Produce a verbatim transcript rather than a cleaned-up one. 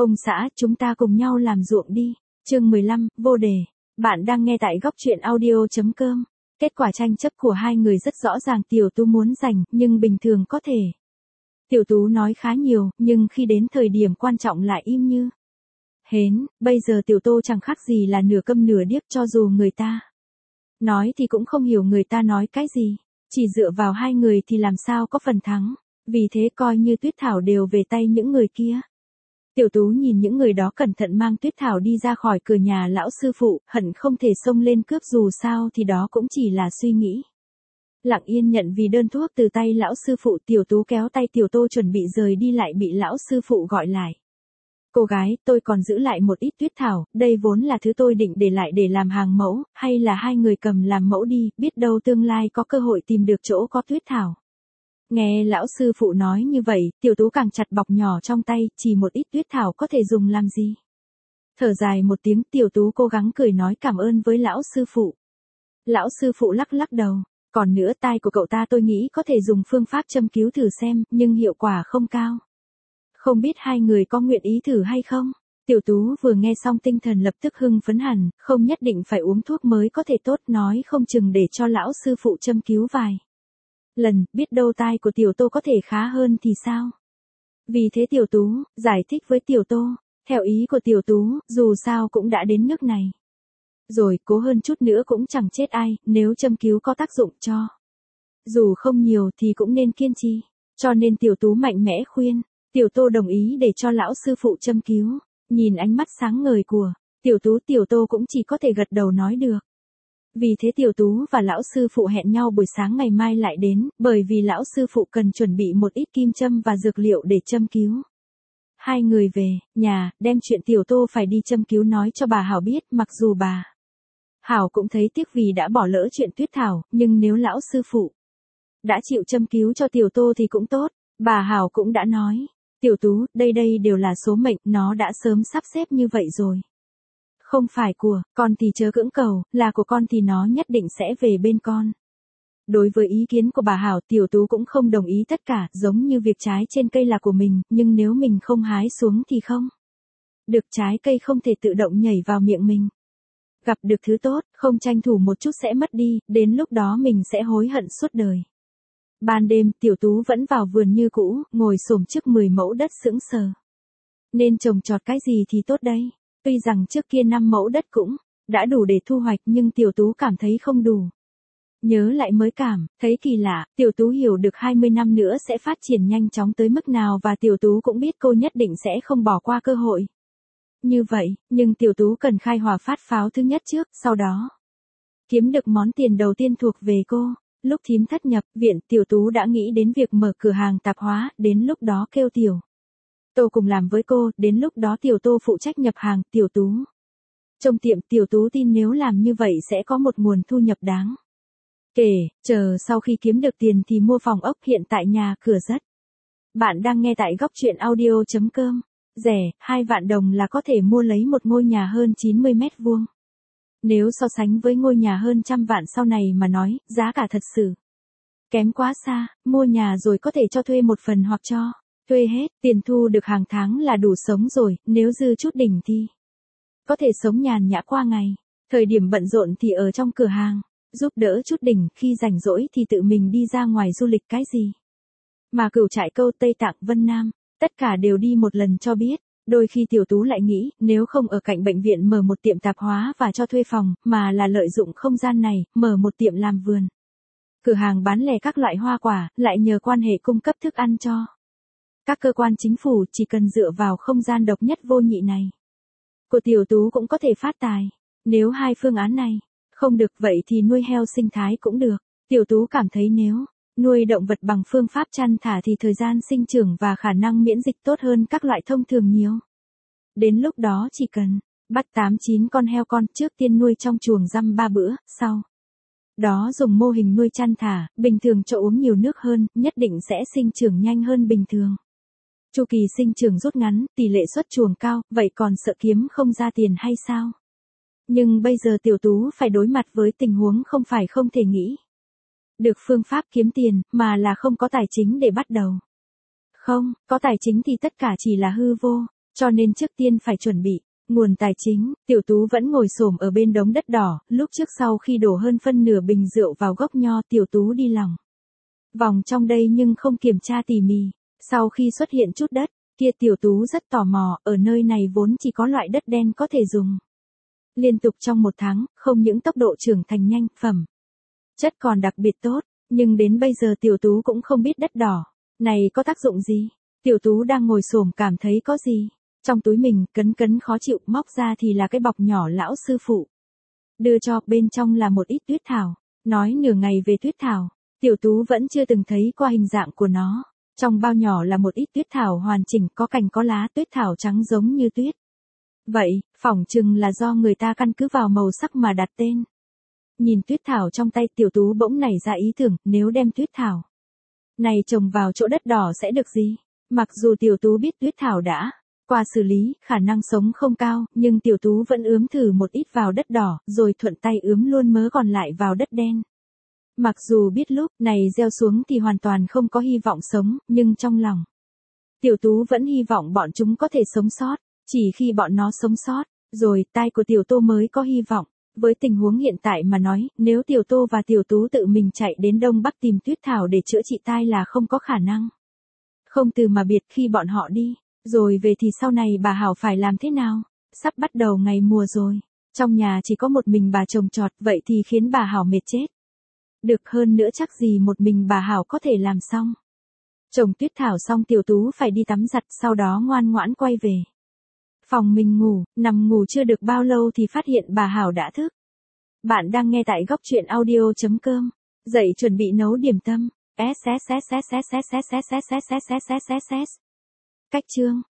Ông xã, chúng ta cùng nhau làm ruộng đi. Chương mười lăm, vô đề. Bạn đang nghe tại góc truyện audio chấm com. Kết quả tranh chấp của hai người rất rõ ràng, Tiểu Tú muốn giành, nhưng bình thường có thể. Tiểu Tú nói khá nhiều, nhưng khi đến thời điểm quan trọng lại im như hến. Bây giờ Tiểu Tô chẳng khác gì là nửa câm nửa điếc, cho dù người ta nói thì cũng không hiểu người ta nói cái gì. Chỉ dựa vào hai người thì làm sao có phần thắng. Vì thế coi như tuyết thảo đều về tay những người kia. Tiểu Tú nhìn những người đó cẩn thận mang tuyết thảo đi ra khỏi cửa nhà lão sư phụ, hận không thể xông lên cướp, dù sao thì đó cũng chỉ là suy nghĩ. Lặng yên nhận vì đơn thuốc từ tay lão sư phụ. Tiểu Tú kéo tay Tiểu Tô chuẩn bị rời đi lại bị lão sư phụ gọi lại. Cô gái, tôi còn giữ lại một ít tuyết thảo, đây vốn là thứ tôi định để lại để làm hàng mẫu, hay là hai người cầm làm mẫu đi, biết đâu tương lai có cơ hội tìm được chỗ có tuyết thảo. Nghe lão sư phụ nói như vậy, Tiểu Tú càng chặt bọc nhỏ trong tay, chỉ một ít tuyết thảo có thể dùng làm gì. Thở dài một tiếng, Tiểu Tú cố gắng cười nói cảm ơn với lão sư phụ. Lão sư phụ lắc lắc đầu, còn nữa, tai của cậu ta tôi nghĩ có thể dùng phương pháp châm cứu thử xem, nhưng hiệu quả không cao. Không biết hai người có nguyện ý thử hay không? Tiểu Tú vừa nghe xong tinh thần lập tức hưng phấn hẳn, không nhất định phải uống thuốc mới có thể tốt, nói không chừng để cho lão sư phụ châm cứu vài lần, biết đâu tai của Tiểu Tô có thể khá hơn thì sao? Vì thế Tiểu Tú giải thích với Tiểu Tô, theo ý của Tiểu Tú, dù sao cũng đã đến nước này rồi, cố hơn chút nữa cũng chẳng chết ai, nếu châm cứu có tác dụng cho dù không nhiều thì cũng nên kiên trì. Cho nên Tiểu Tú mạnh mẽ khuyên. Tiểu Tô đồng ý để cho lão sư phụ châm cứu. Nhìn ánh mắt sáng ngời của Tiểu Tú, Tiểu Tô cũng chỉ có thể gật đầu nói được. Vì thế Tiểu Tú và lão sư phụ hẹn nhau buổi sáng ngày mai lại đến, bởi vì lão sư phụ cần chuẩn bị một ít kim châm và dược liệu để châm cứu. Hai người về nhà, đem chuyện Tiểu Tô phải đi châm cứu nói cho bà Hảo biết, mặc dù bà Hảo cũng thấy tiếc vì đã bỏ lỡ chuyện tuyết thảo, nhưng nếu lão sư phụ đã chịu châm cứu cho Tiểu Tô thì cũng tốt. Bà Hảo cũng đã nói, Tiểu Tú, đây đây đều là số mệnh, nó đã sớm sắp xếp như vậy rồi. Không phải của con thì chớ cưỡng cầu, là của con thì nó nhất định sẽ về bên con. Đối với ý kiến của bà Hảo, Tiểu Tú cũng không đồng ý tất cả, giống như việc trái trên cây là của mình, nhưng nếu mình không hái xuống thì không được, trái cây không thể tự động nhảy vào miệng mình. Gặp được thứ tốt, không tranh thủ một chút sẽ mất đi, đến lúc đó mình sẽ hối hận suốt đời. Ban đêm, Tiểu Tú vẫn vào vườn như cũ, ngồi xổm trước mười mẫu đất sững sờ. Nên trồng trọt cái gì thì tốt đây? Tuy rằng trước kia năm mẫu đất cũng đã đủ để thu hoạch, nhưng Tiểu Tú cảm thấy không đủ. Nhớ lại mới cảm thấy kỳ lạ, Tiểu Tú hiểu được hai mươi năm nữa sẽ phát triển nhanh chóng tới mức nào, và Tiểu Tú cũng biết cô nhất định sẽ không bỏ qua cơ hội như vậy, nhưng Tiểu Tú cần khai hỏa phát pháo thứ nhất trước, sau đó kiếm được món tiền đầu tiên thuộc về cô. Lúc thím thất nhập viện, Tiểu Tú đã nghĩ đến việc mở cửa hàng tạp hóa, đến lúc đó kêu Tiểu Tô cùng làm với cô, đến lúc đó Tiểu Tô phụ trách nhập hàng, Tiểu Tú trong tiệm. Tiểu Tú tin nếu làm như vậy sẽ có một nguồn thu nhập đáng kể, chờ sau khi kiếm được tiền thì mua phòng ốc, hiện tại nhà cửa rất. Bạn đang nghe tại góc truyện audio chấm com. Rẻ, hai vạn đồng là có thể mua lấy một ngôi nhà hơn chín mươi mét vuông. Nếu so sánh với ngôi nhà hơn trăm vạn sau này mà nói, giá cả thật sự kém quá xa. Mua nhà rồi có thể cho thuê một phần hoặc cho thuê hết, tiền thu được hàng tháng là đủ sống rồi, nếu dư chút đỉnh thì có thể sống nhàn nhã qua ngày. Thời điểm bận rộn thì ở trong cửa hàng, giúp đỡ chút đỉnh, khi rảnh rỗi thì tự mình đi ra ngoài du lịch cái gì. Mà Cửu Trại, Câu Tây Tạng, Vân Nam, tất cả đều đi một lần cho biết. Đôi khi Tiểu Tú lại nghĩ, nếu không ở cạnh bệnh viện mở một tiệm tạp hóa và cho thuê phòng, mà là lợi dụng không gian này, mở một tiệm làm vườn. Cửa hàng bán lẻ các loại hoa quả, lại nhờ quan hệ cung cấp thức ăn cho các cơ quan chính phủ, chỉ cần dựa vào không gian độc nhất vô nhị này của Tiểu Tú cũng có thể phát tài. Nếu hai phương án này không được, vậy thì nuôi heo sinh thái cũng được. Tiểu Tú cảm thấy nếu nuôi động vật bằng phương pháp chăn thả thì thời gian sinh trưởng và khả năng miễn dịch tốt hơn các loại thông thường nhiều. Đến lúc đó chỉ cần bắt tám chín con heo con, trước tiên nuôi trong chuồng răm ba bữa, sau đó dùng mô hình nuôi chăn thả, bình thường cho uống nhiều nước hơn, nhất định sẽ sinh trưởng nhanh hơn bình thường. Chu kỳ sinh trưởng rút ngắn, tỷ lệ xuất chuồng cao, vậy còn sợ kiếm không ra tiền hay sao? Nhưng bây giờ Tiểu Tú phải đối mặt với tình huống không phải không thể nghĩ được phương pháp kiếm tiền, mà là không có tài chính để bắt đầu. Không, có tài chính thì tất cả chỉ là hư vô. Cho nên trước tiên phải chuẩn bị nguồn tài chính. Tiểu Tú vẫn ngồi xổm ở bên đống đất đỏ, lúc trước sau khi đổ hơn phân nửa bình rượu vào gốc nho, Tiểu Tú đi lòng vòng trong đây nhưng không kiểm tra tỉ mỉ. Sau khi xuất hiện chút đất kia, Tiểu Tú rất tò mò, ở nơi này vốn chỉ có loại đất đen có thể dùng. Liên tục trong một tháng, không những tốc độ trưởng thành nhanh, phẩm chất còn đặc biệt tốt, nhưng đến bây giờ Tiểu Tú cũng không biết đất đỏ này có tác dụng gì. Tiểu Tú đang ngồi xổm cảm thấy có gì trong túi mình, cấn cấn khó chịu, móc ra thì là cái bọc nhỏ lão sư phụ đưa cho, bên trong là một ít tuyết thảo. Nói nửa ngày về tuyết thảo, Tiểu Tú vẫn chưa từng thấy qua hình dạng của nó. Trong bao nhỏ là một ít tuyết thảo hoàn chỉnh, có cành có lá, tuyết thảo trắng giống như tuyết. Vậy, phỏng chừng là do người ta căn cứ vào màu sắc mà đặt tên. Nhìn tuyết thảo trong tay, Tiểu Tú bỗng nảy ra ý tưởng, nếu đem tuyết thảo này trồng vào chỗ đất đỏ sẽ được gì? Mặc dù Tiểu Tú biết tuyết thảo đã qua xử lý, khả năng sống không cao, nhưng Tiểu Tú vẫn ướm thử một ít vào đất đỏ, rồi thuận tay ướm luôn mớ còn lại vào đất đen. Mặc dù biết lúc này gieo xuống thì hoàn toàn không có hy vọng sống, nhưng trong lòng Tiểu Tú vẫn hy vọng bọn chúng có thể sống sót. Chỉ khi bọn nó sống sót, rồi tai của Tiểu Tô mới có hy vọng. Với tình huống hiện tại mà nói, nếu Tiểu Tô và Tiểu Tú tự mình chạy đến Đông Bắc tìm tuyết thảo để chữa trị tai là không có khả năng. Không từ mà biệt, khi bọn họ đi rồi về thì sau này bà Hảo phải làm thế nào? Sắp bắt đầu ngày mùa rồi, trong nhà chỉ có một mình bà trồng trọt, vậy thì khiến bà Hảo mệt chết. Được, hơn nữa chắc gì một mình bà Hảo có thể làm xong. Trồng tuyết thảo xong, Tiểu Tú phải đi tắm giặt, sau đó ngoan ngoãn quay về phòng mình ngủ. Nằm ngủ chưa được bao lâu thì phát hiện bà Hảo đã thức. Bạn đang nghe tại góc truyện audio chấm com. Dậy chuẩn bị nấu điểm tâm. Cách chương